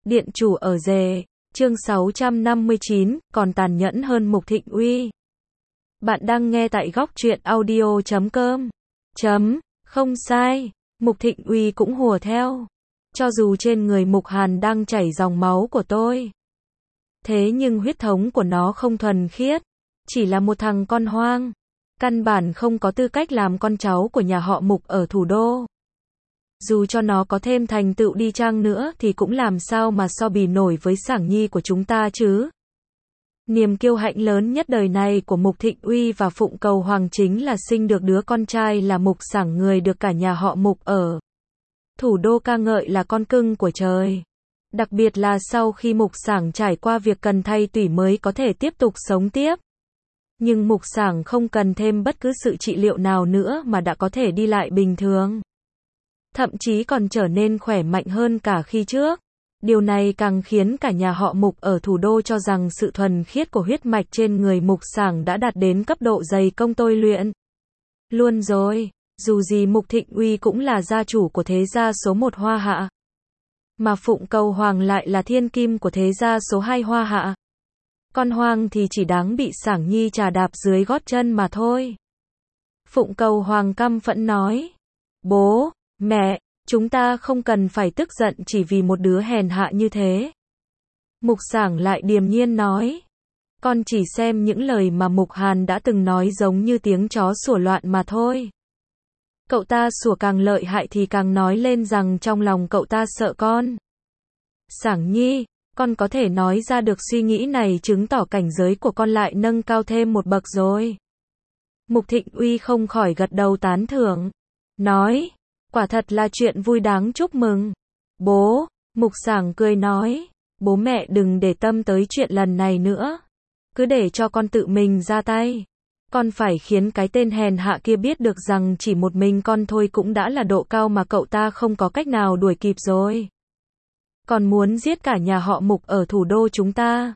Điện chủ ở rể, chương 659, còn tàn nhẫn hơn Mục Thịnh Uy. Bạn đang nghe tại góc truyện audio.com. Không sai, Mục Thịnh Uy cũng hùa theo. Cho dù trên người Mục Hàn đang chảy dòng máu của tôi. Thế nhưng huyết thống của nó không thuần khiết. Chỉ là một thằng con hoang. Căn bản không có tư cách làm con cháu của nhà họ Mục ở thủ đô. Dù cho nó có thêm thành tựu đi chăng nữa thì cũng làm sao mà so bì nổi với Sảng Nhi của chúng ta chứ. Niềm kiêu hãnh lớn nhất đời này của Mục Thịnh Uy và Phụng Cầu Hoàng chính là sinh được đứa con trai là Mục Sảng, người được cả nhà họ Mục ở thủ đô ca ngợi là con cưng của trời. Đặc biệt là sau khi Mục Sảng trải qua việc cần thay tủy mới có thể tiếp tục sống tiếp. Nhưng Mục Sảng không cần thêm bất cứ sự trị liệu nào nữa mà đã có thể đi lại bình thường. Thậm chí còn trở nên khỏe mạnh hơn cả khi trước. Điều này càng khiến cả nhà họ Mục ở thủ đô cho rằng sự thuần khiết của huyết mạch trên người Mục Sảng đã đạt đến cấp độ dày công tôi luyện. Luôn rồi, dù gì Mục Thịnh Uy cũng là gia chủ của thế gia số 1 Hoa Hạ. Mà Phụng Cầu Hoàng lại là thiên kim của thế gia số 2 Hoa Hạ. Con hoang thì chỉ đáng bị Sảng Nhi trà đạp dưới gót chân mà thôi. Phụng Cầu Hoàng căm phẫn nói. Bố, mẹ, chúng ta không cần phải tức giận chỉ vì một đứa hèn hạ như thế. Mục Sảng lại điềm nhiên nói. Con chỉ xem những lời mà Mục Hàn đã từng nói giống như tiếng chó sủa loạn mà thôi. Cậu ta sủa càng lợi hại thì càng nói lên rằng trong lòng cậu ta sợ con. Sảng Nhi, con có thể nói ra được suy nghĩ này chứng tỏ cảnh giới của con lại nâng cao thêm một bậc rồi. Mục Thịnh Uy không khỏi gật đầu tán thưởng. Nói, quả thật là chuyện vui đáng chúc mừng. Bố, Mục Sảng cười nói, bố mẹ đừng để tâm tới chuyện lần này nữa. Cứ để cho con tự mình ra tay. Con phải khiến cái tên hèn hạ kia biết được rằng chỉ một mình con thôi cũng đã là độ cao mà cậu ta không có cách nào đuổi kịp rồi. Còn muốn giết cả nhà họ Mục ở thủ đô chúng ta.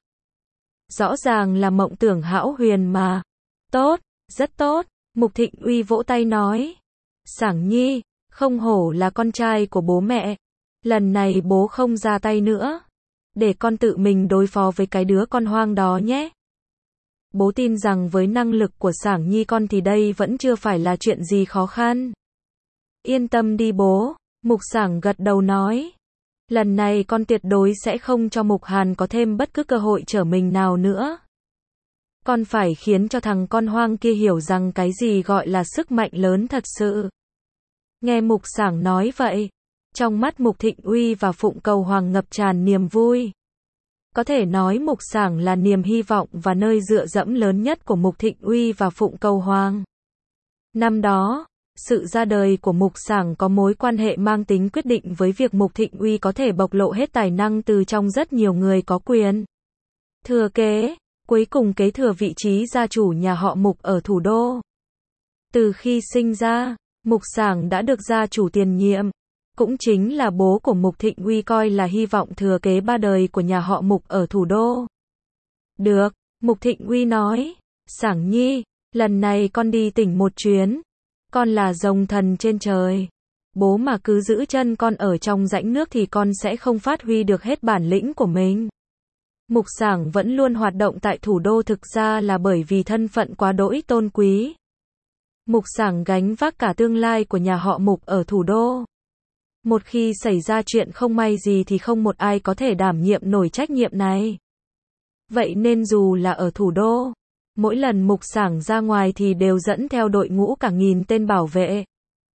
Rõ ràng là mộng tưởng hão huyền mà. Tốt, rất tốt, Mục Thịnh Uy vỗ tay nói. Sảng Nhi, không hổ là con trai của bố mẹ. Lần này bố không ra tay nữa. Để con tự mình đối phó với cái đứa con hoang đó nhé. Bố tin rằng với năng lực của Sảng Nhi con thì đây vẫn chưa phải là chuyện gì khó khăn. Yên tâm đi bố, Mục Sảng gật đầu nói. Lần này con tuyệt đối sẽ không cho Mục Hàn có thêm bất cứ cơ hội trở mình nào nữa. Con phải khiến cho thằng con hoang kia hiểu rằng cái gì gọi là sức mạnh lớn thật sự. Nghe Mục Sảng nói vậy, trong mắt Mục Thịnh Uy và Phụng Cầu Hoàng ngập tràn niềm vui. Có thể nói Mục Sảng là niềm hy vọng và nơi dựa dẫm lớn nhất của Mục Thịnh Uy và Phụng Cầu Hoàng. Năm đó, sự ra đời của Mục Sảng có mối quan hệ mang tính quyết định với việc Mục Thịnh Uy có thể bộc lộ hết tài năng từ trong rất nhiều người có quyền thừa kế, cuối cùng kế thừa vị trí gia chủ nhà họ Mục ở thủ đô. Từ khi sinh ra, Mục Sảng đã được gia chủ tiền nhiệm, cũng chính là bố của Mục Thịnh Uy coi là hy vọng thừa kế ba đời của nhà họ Mục ở thủ đô. Được, Mục Thịnh Uy nói, Sảng Nhi, lần này con đi tỉnh một chuyến. Con là rồng thần trên trời. Bố mà cứ giữ chân con ở trong rãnh nước thì con sẽ không phát huy được hết bản lĩnh của mình. Mục Sảng vẫn luôn hoạt động tại thủ đô thực ra là bởi vì thân phận quá đỗi tôn quý. Mục Sảng gánh vác cả tương lai của nhà họ Mục ở thủ đô. Một khi xảy ra chuyện không may gì thì không một ai có thể đảm nhiệm nổi trách nhiệm này. Vậy nên dù là ở thủ đô, mỗi lần Mục Sảng ra ngoài thì đều dẫn theo đội ngũ cả nghìn tên bảo vệ.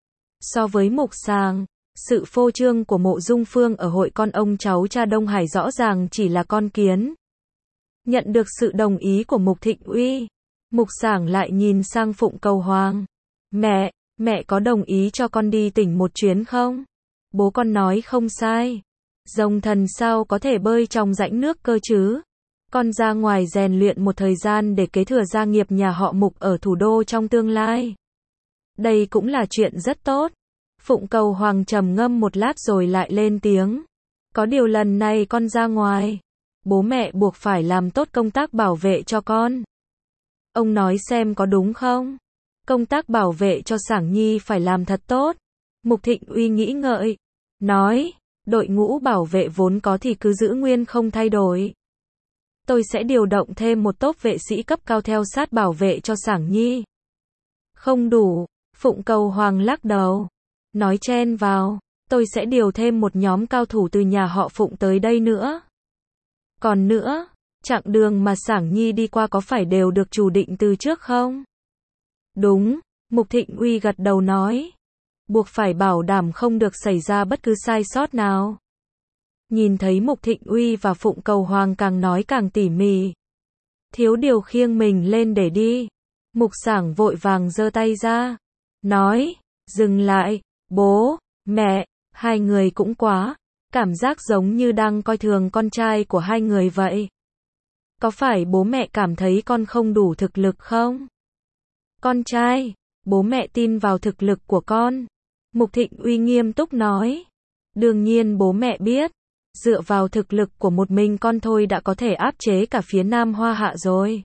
So với Mục Sảng, sự phô trương của Mộ Dung Phương ở hội con ông cháu cha Đông Hải rõ ràng chỉ là con kiến. Nhận được sự đồng ý của Mục Thịnh Uy, Mục Sảng lại nhìn sang Phụng Cầu Hoàng. Mẹ có đồng ý cho con đi tỉnh một chuyến không? Bố con nói không sai. Rồng thần sao có thể bơi trong rãnh nước cơ chứ? Con ra ngoài rèn luyện một thời gian để kế thừa gia nghiệp nhà họ Mục ở thủ đô trong tương lai. Đây cũng là chuyện rất tốt. Phụng Cầu Hoàng trầm ngâm một lát rồi lại lên tiếng. Có điều lần này con ra ngoài, bố mẹ buộc phải làm tốt công tác bảo vệ cho con. Ông nói xem có đúng không? Công tác bảo vệ cho Sảng Nhi phải làm thật tốt. Mục Thịnh Uy nghĩ ngợi, nói, Đội ngũ bảo vệ vốn có thì cứ giữ nguyên không thay đổi. Tôi sẽ điều động thêm một tốp vệ sĩ cấp cao theo sát bảo vệ cho Sảng Nhi. Không đủ, Phụng Cầu Hoàng lắc đầu. Nói chen vào, tôi sẽ điều thêm một nhóm cao thủ từ nhà họ Phụng tới đây nữa. Còn nữa, chặng đường mà Sảng Nhi đi qua có phải đều được chủ định từ trước không? Đúng, Mục Thịnh Uy gật đầu nói. Buộc phải bảo đảm không được xảy ra bất cứ sai sót nào. Nhìn thấy Mục Thịnh Uy và Phụng Cầu Hoàng càng nói càng tỉ mỉ. Thiếu điều khiêng mình lên để đi. Mục Sảng vội vàng giơ tay ra. Nói, dừng lại, bố, mẹ, hai người cũng quá. Cảm giác giống như đang coi thường con trai của hai người vậy. Có phải bố mẹ cảm thấy con không đủ thực lực không? Con trai, bố mẹ tin vào thực lực của con. Mục Thịnh Uy nghiêm túc nói. Đương nhiên bố mẹ biết. Dựa vào thực lực của một mình con thôi đã có thể áp chế cả phía Nam Hoa Hạ rồi.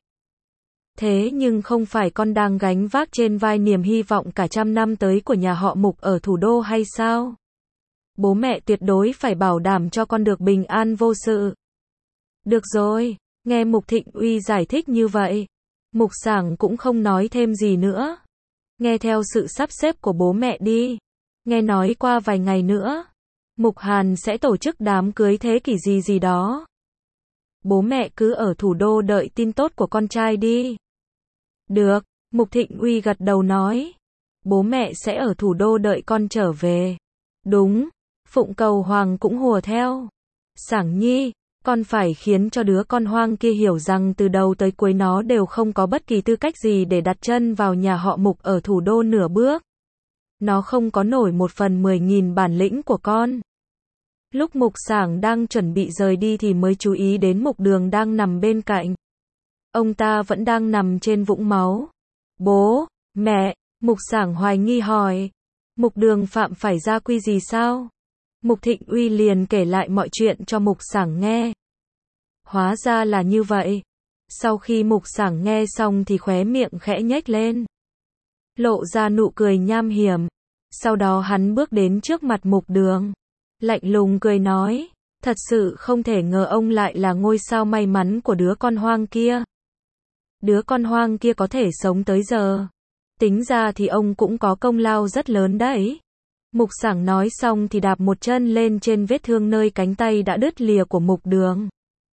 Thế nhưng không phải con đang gánh vác trên vai niềm hy vọng cả trăm năm tới của nhà họ Mục ở thủ đô hay sao? Bố mẹ tuyệt đối phải bảo đảm cho con được bình an vô sự. Được rồi, nghe Mục Thịnh Uy giải thích như vậy, Mục Sảng cũng không nói thêm gì nữa. Nghe theo sự sắp xếp của bố mẹ đi. Nghe nói qua vài ngày nữa, Mục Hàn sẽ tổ chức đám cưới thế kỷ gì đó. Bố mẹ cứ ở thủ đô đợi tin tốt của con trai đi. Được, Mục Thịnh Uy gật đầu nói. Bố mẹ sẽ ở thủ đô đợi con trở về. Đúng, Phụng Cầu Hoàng cũng hùa theo. Sảng Nhi, con phải khiến cho đứa con hoang kia hiểu rằng từ đầu tới cuối nó đều không có bất kỳ tư cách gì để đặt chân vào nhà họ Mục ở thủ đô nửa bước. Nó không có nổi 1/10.000 bản lĩnh của con. Lúc Mục Sảng đang chuẩn bị rời đi thì mới chú ý đến Mục Đường đang nằm bên cạnh. Ông ta vẫn đang nằm trên vũng máu. Bố, mẹ, Mục Sảng hoài nghi hỏi. Mục Đường phạm phải gia quy gì sao? Mục Thịnh Uy liền kể lại mọi chuyện cho Mục Sảng nghe. Hóa ra là như vậy. Sau khi Mục Sảng nghe xong thì khóe miệng khẽ nhếch lên. Lộ ra nụ cười nham hiểm. Sau đó hắn bước đến trước mặt Mục Đường. Lạnh lùng cười nói. Thật sự không thể ngờ ông lại là ngôi sao may mắn của đứa con hoang kia. Đứa con hoang kia có thể sống tới giờ. Tính ra thì ông cũng có công lao rất lớn đấy. Mục Sảng nói xong thì đạp một chân lên trên vết thương nơi cánh tay đã đứt lìa của Mục Đường.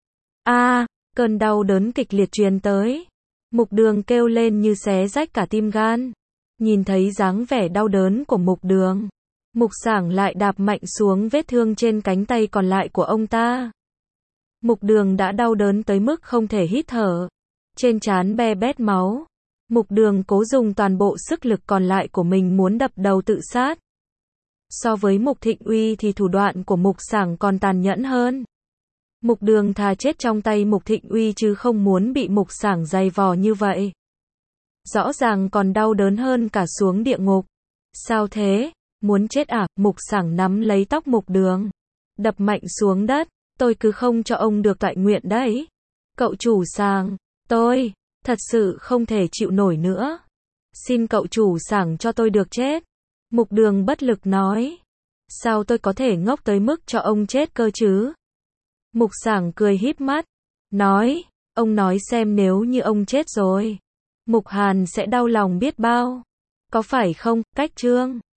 Cơn đau đớn kịch liệt truyền tới. Mục Đường kêu lên như xé rách cả tim gan. Nhìn thấy dáng vẻ đau đớn của Mục Đường, Mục Sảng lại đạp mạnh xuống vết thương trên cánh tay còn lại của ông ta. Mục Đường đã đau đớn tới mức không thể hít thở. Trên trán be bét máu. Mục Đường cố dùng toàn bộ sức lực còn lại của mình muốn đập đầu tự sát. So với Mục Thịnh Uy thì thủ đoạn của Mục Sảng còn tàn nhẫn hơn. Mục Đường thà chết trong tay Mục Thịnh Uy chứ không muốn bị Mục Sảng giày vò như vậy. Rõ ràng còn đau đớn hơn cả xuống địa ngục. Sao thế? Muốn chết à? Mục Sảng nắm lấy tóc Mục Đường, đập mạnh xuống đất. Tôi cứ không cho ông được toại nguyện đấy. Cậu chủ Sảng, tôi thật sự không thể chịu nổi nữa. Xin cậu chủ Sảng cho tôi được chết. Mục Đường bất lực nói. Sao tôi có thể ngốc tới mức cho ông chết cơ chứ? Mục Sảng cười híp mắt, nói, ông nói xem nếu như ông chết rồi, Mục Hàn sẽ đau lòng biết bao. Có phải không, Cách Trương?